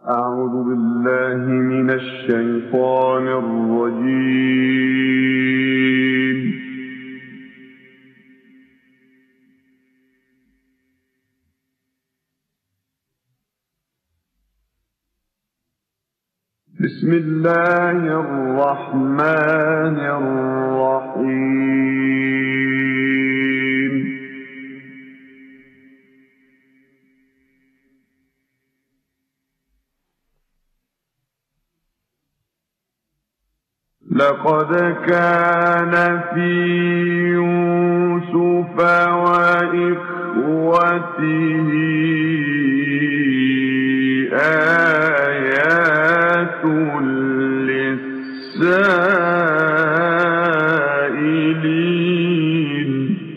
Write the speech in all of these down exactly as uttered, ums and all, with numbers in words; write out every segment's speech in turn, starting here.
أعوذ بالله من الشيطان الرجيم. بسم الله الرحمن الرحيم. لقد كان في يوسف وإخوته آيات للسائلين.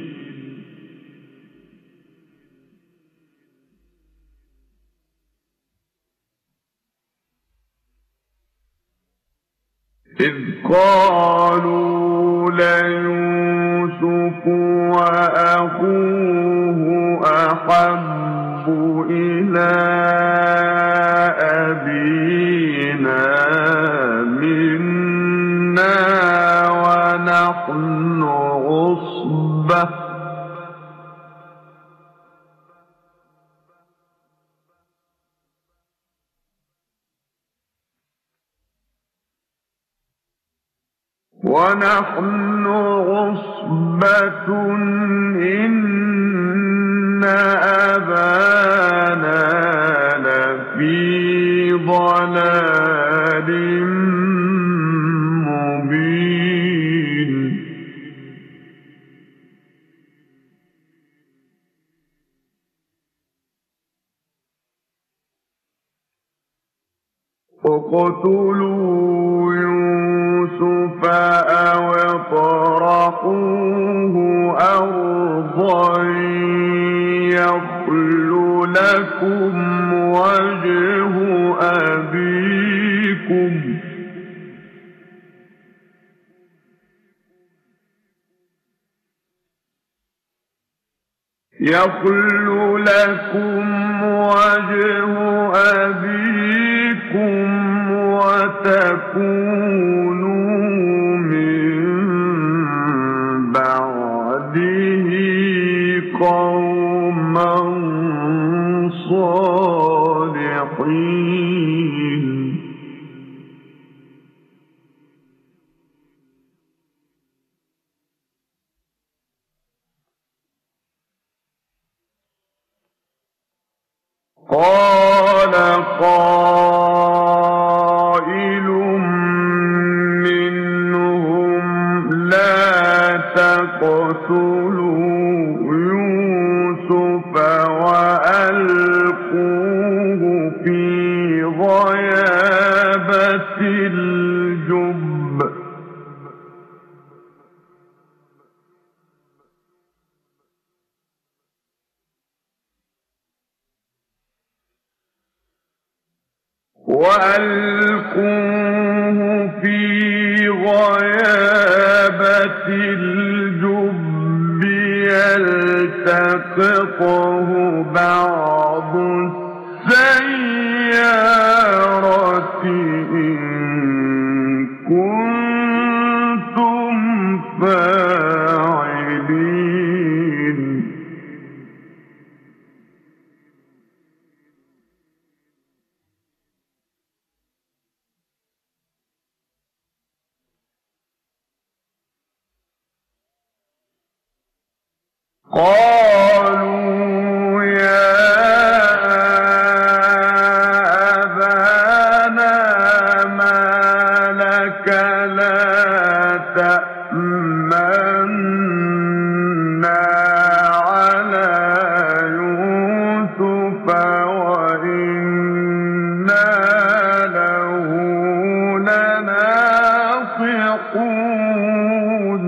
إذ قالوا ليوسف وأخوه أحب إلى أبينا منا ونحن عصبة ونحن عصبة إن أبانا لفي ضلال مبين. اقتلوا يوسف أو اطرحوه أرضا يخل لكم وجه أبيكم يخل لكم وجه أبيكم وتكونوا من بعده قوما صالحين. قال قائل منهم لا تقتلوا يوسف وألقوه في غيابة الجب وألقوه في غيابة الجب يلتقطه بعض السيارة إن كنتم فاعلين. قالوا يا أبانا ما لك لا تأمنا على يوسف وإنا له لناصحون.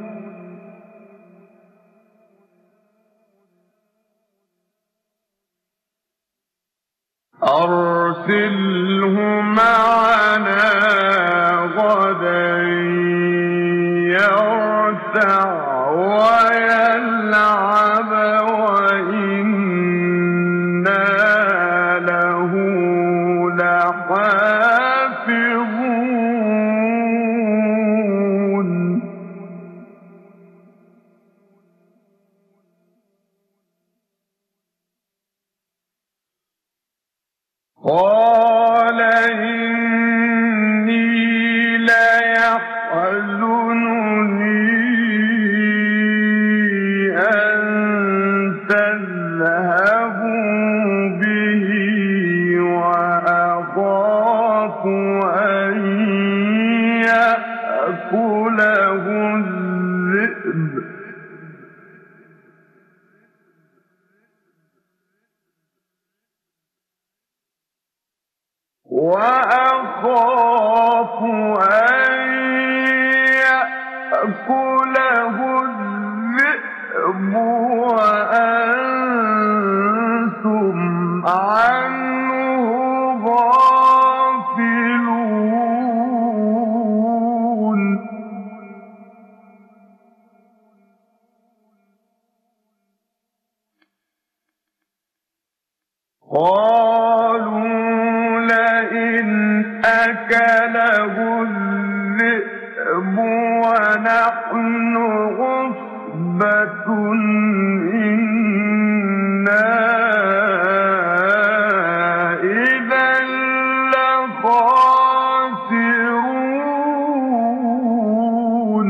أرسله معنا غدا يرتع ويلعب وإنا له لحافظون قال إني ليحزنني أن تذهبوا به وأخاف أن يأكله الذئب وأخاف أن يأكله الذئب وأنتم عنه غافلون قالوا لئن أكله الذئب ونحن عصبة إنا إذا لخاسرون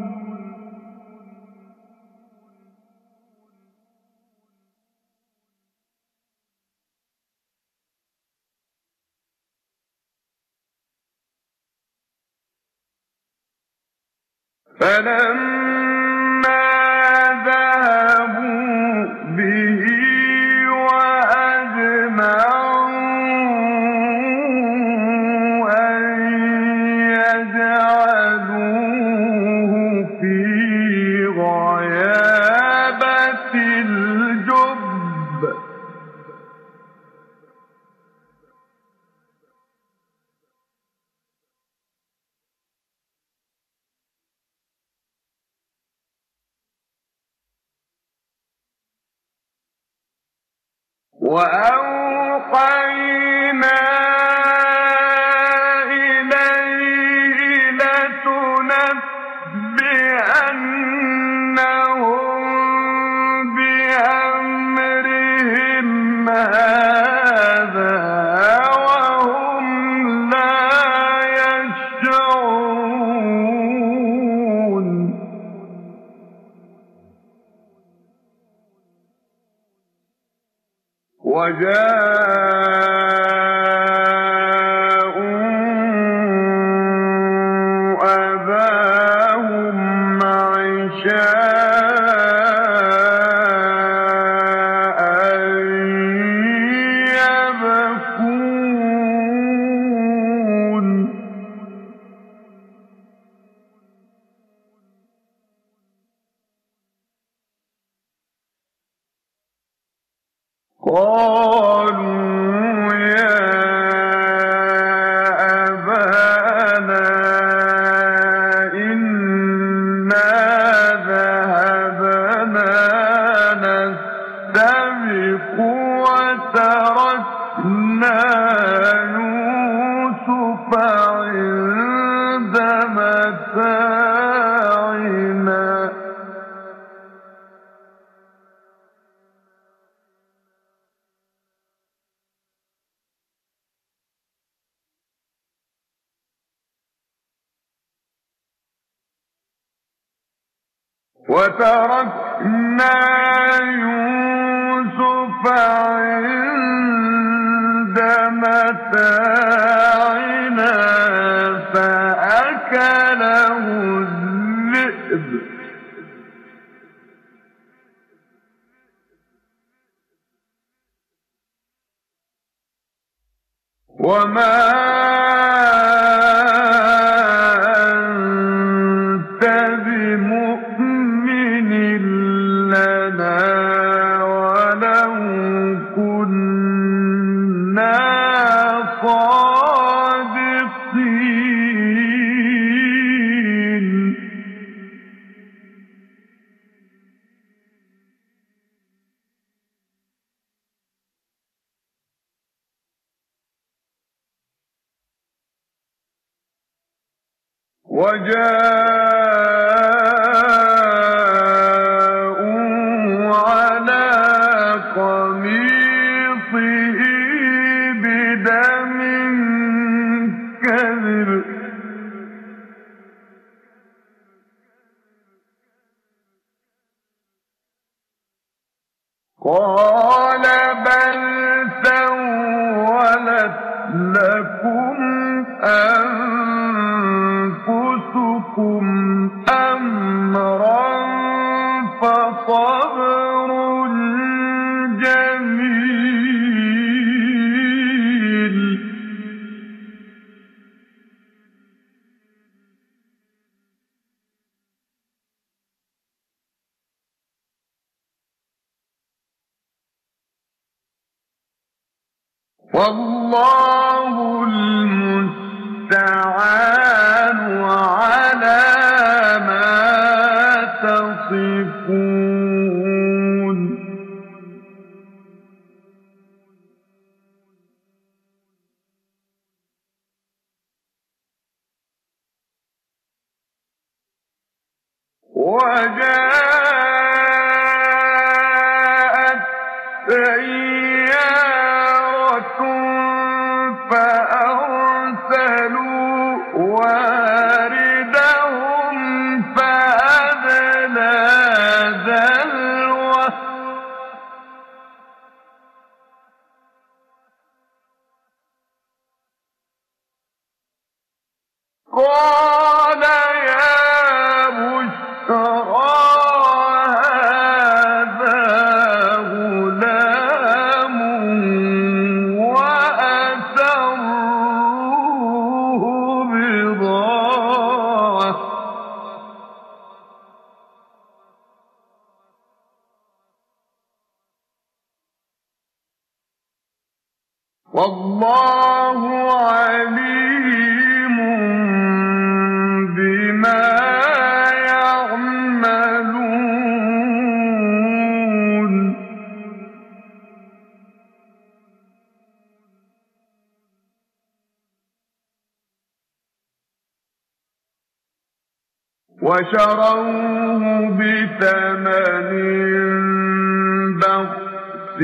فلما ذهبوا به وأجمعوا أن يجعلوه في غيابة الجب وأوحينا إليه لتنبئنهم بأمرهم هذا وهم لا يشعرون وجاءوا أباهم عشاء يبكون قالوا يا أبانا إنا ذهبنا نستبق وتركنا يوسف عند متاعنا وتركنا يوسف عند متاعنا فأكله الذئب وما أنت بمؤمن لنا ولو كنا صادقين وجاءوا على قميصه بدم كذب قال بل سولت لكم أنفسكم أمرا فصبر جميل والله المستعان على ما تصفون وجاءت سيارة فأرسلوا واردهم فأدلى دلوه قال يا بشرى هذا غلام وأسروه بضاعة والله عليم بما يعملون وشروه بثمن بخس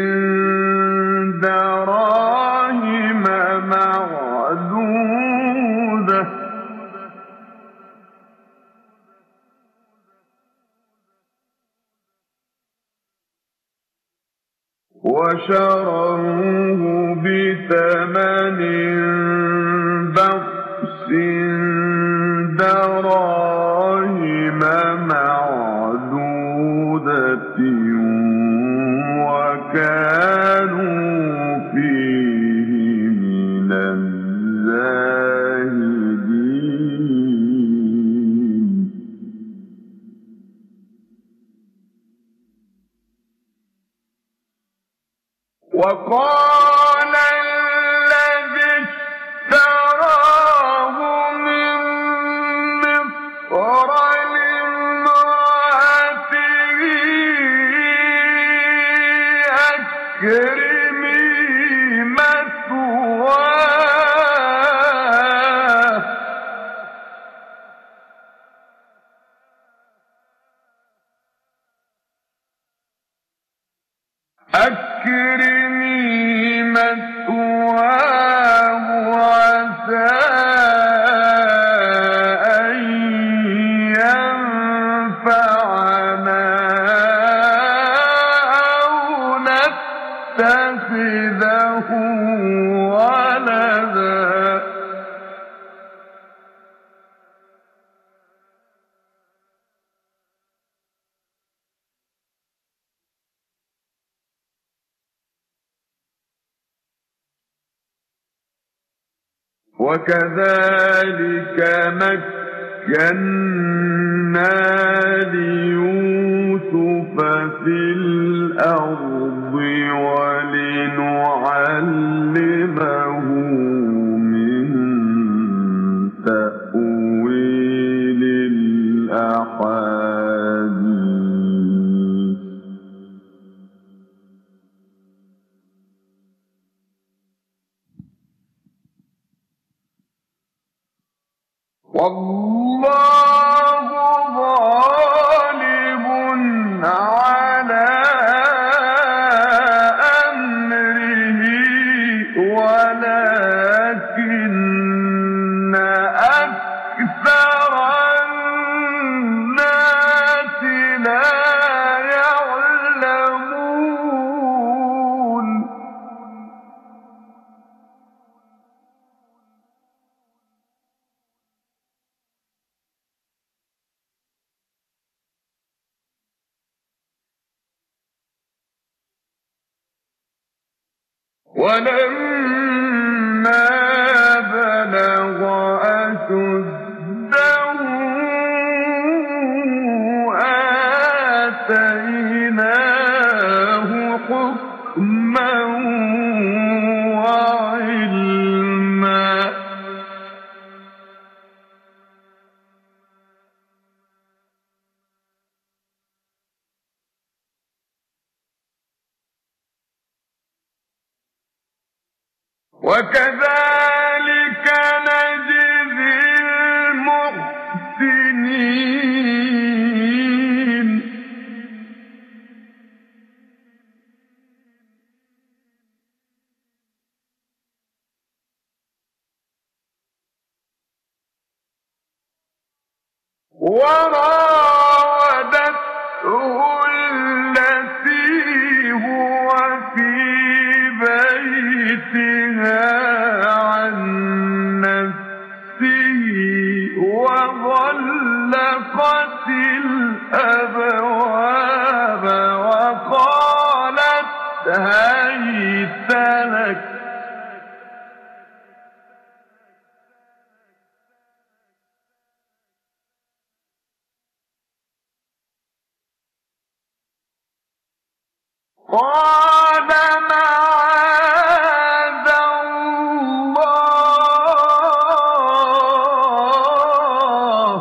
دراهم معدودة وشروه بثمن بخس دراهم معدودة وكانوا فيه من الزاهدين وقال الذي اشتراه من مصر لامرأته أكرمي مثواه أكرمي مثواه عسى أن ينفعنا أو نتخذه ولدا وكذلك مكنا ليوسف في الأرض ولنعلمه من تأويل الأحاديث والله غالب على أمره ولكن أكثر الناس لا يعلمون. ولما بلغ أشده آتيناه حكما وعلما. وكذلك نجزي المحسنين. وراودته التي هو في بيتها عن نفسه وغلقت الأبواب وقالت هيت لك. قال معاذ الله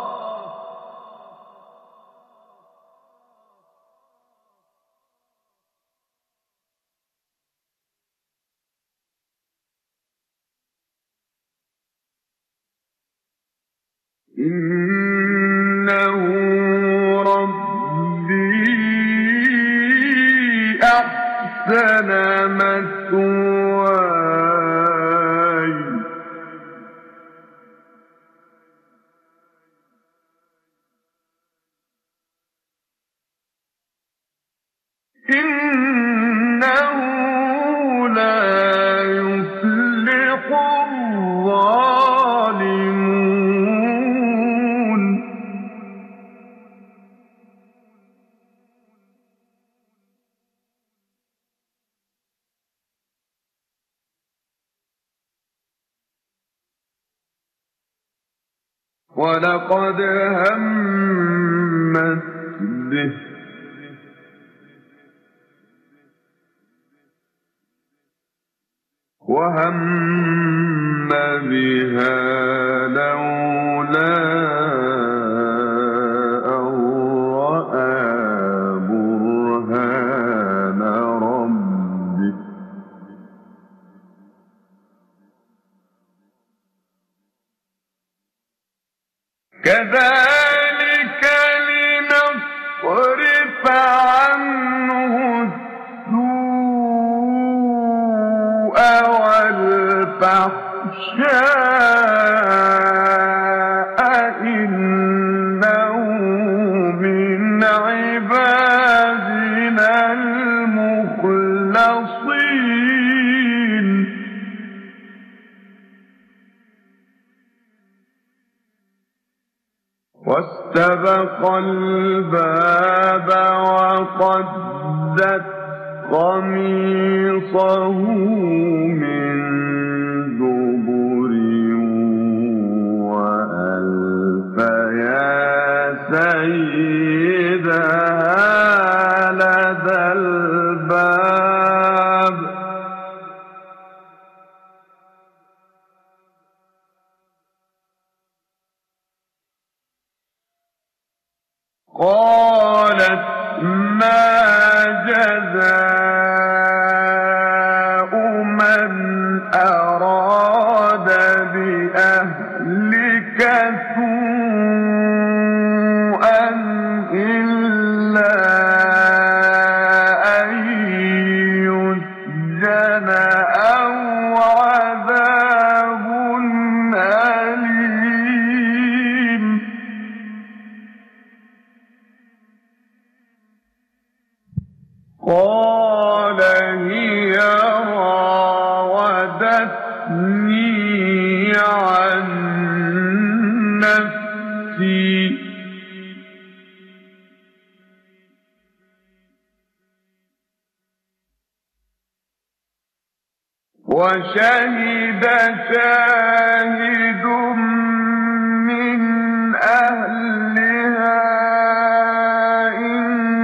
إنه ربي أحسن مثواي إنه لا يفلح الظالمون. ولقد همت به وهم بها لولا أن رأى برهان ربه كذلك لنصرف عنه السوء والفحشاء إنه من عبادنا المخلصين. واستبق الباب وقدت قميصه من دبر وألف يا سيدها لدى الباب قالت ما جزاء من أراد بأهلك عن نفسي وشهد شاهد من أهلها إن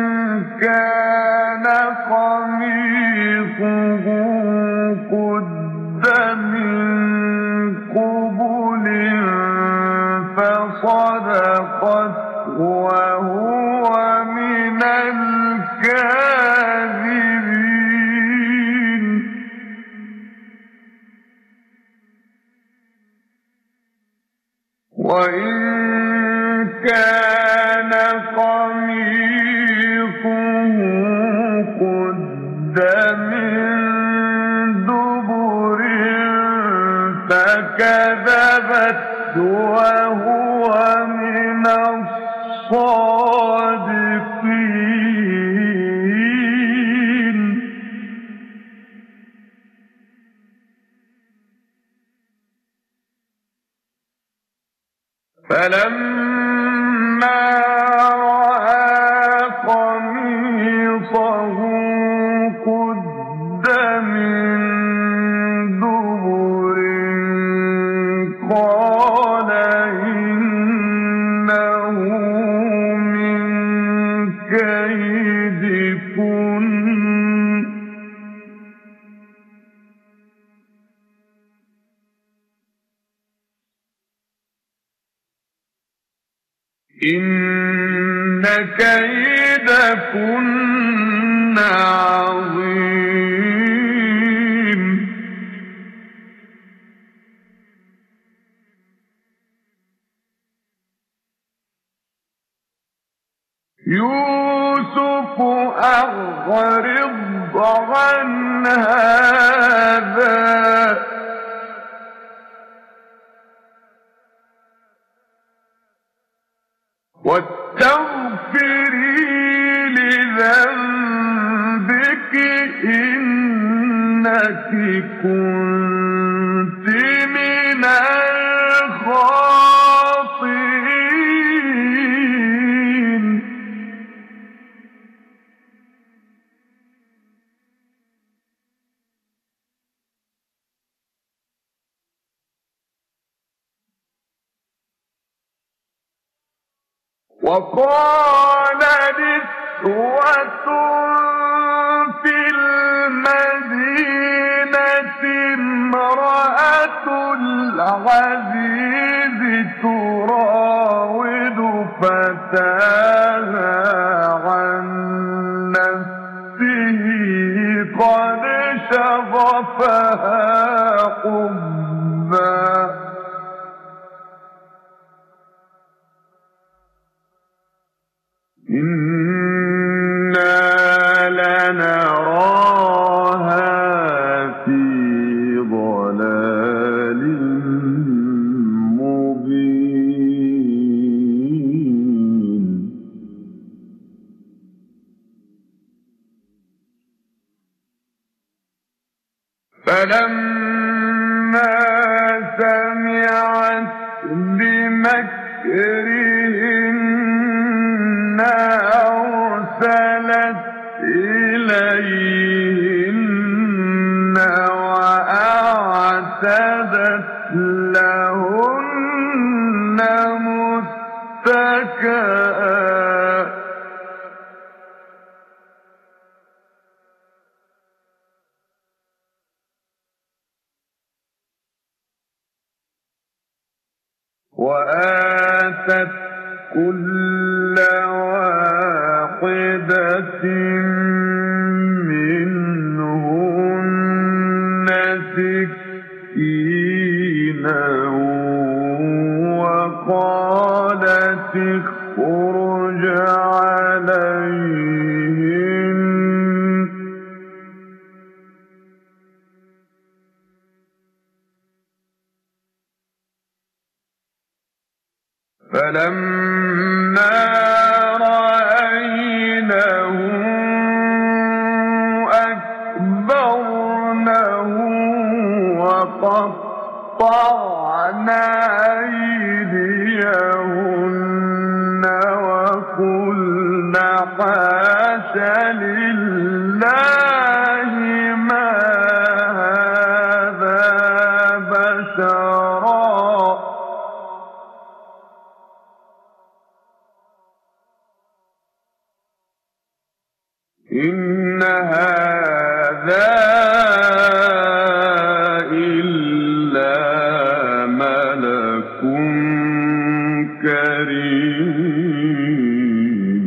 كان قميصه قد من قبل فصدقت وهو من الكاذبين وإن كان قميصه قد من دبر فكذبت وهو من الصادقين فلما رأى قميصه قد من دبر قال إنه من كيدكن إن كيدكن عظيم يوسف أعرض عن هذا واستغفري لذنبك إنك كنت من الخاطئين وقال نسوة في المدينة امرأة العزيز تراود فتاها عن نفسه قد شغفها حبا إنا لنراها في ضلال مبين فلما سمعت بمكرهن أرسلت إليهن وأعتدت لهن متكئا وآتت كل واحدة منهن سكينا وقالت اخرج عليهن فلما رأينه أكبرنه وقطعن وقطعنا أيديهن وقلنا حاش لله ما هذا بشرا إن هذا إلا ملك كريم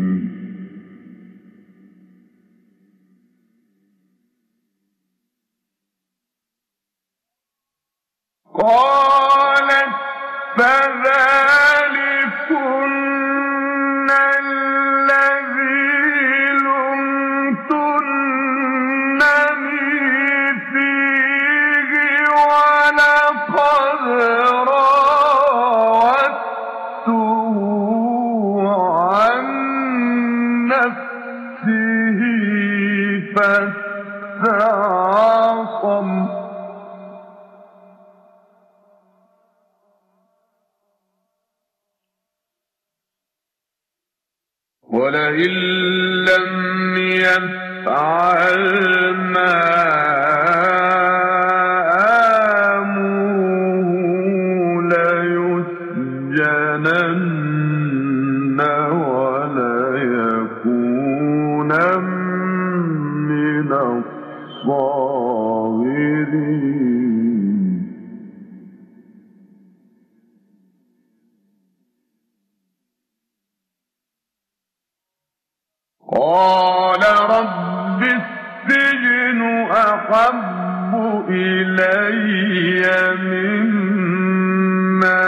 قالت فذلكن الذي لمتنني فيه ولقد راودته عن نفسه فاستعصم ولئن لم يفعل ما آمره ليسجنن وليكونا من الصاغرين قال رب السجن أحب إلي مما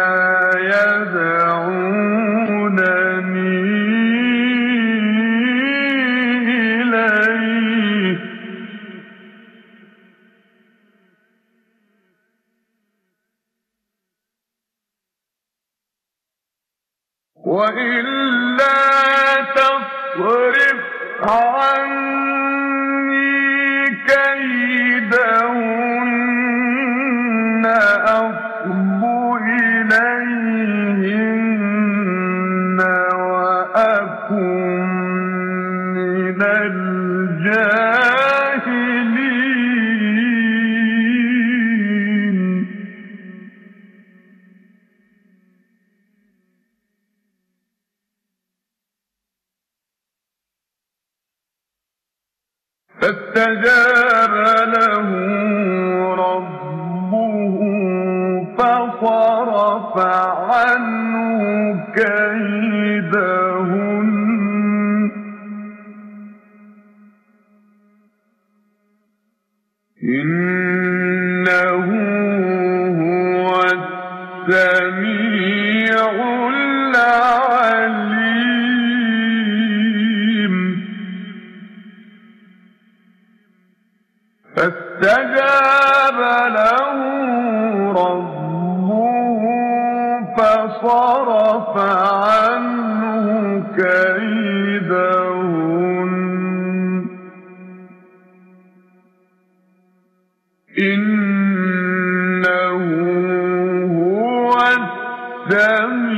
يدعونني إليه وإلا تصرف عني كيدهن أصب إليهن وأكن من الجاهلين فاستجاب له ربه فصرف عنه كيدهن إنه هو السميع العليم فاستجاب له ربه فصرف عنه كيدهن إنه هو السميع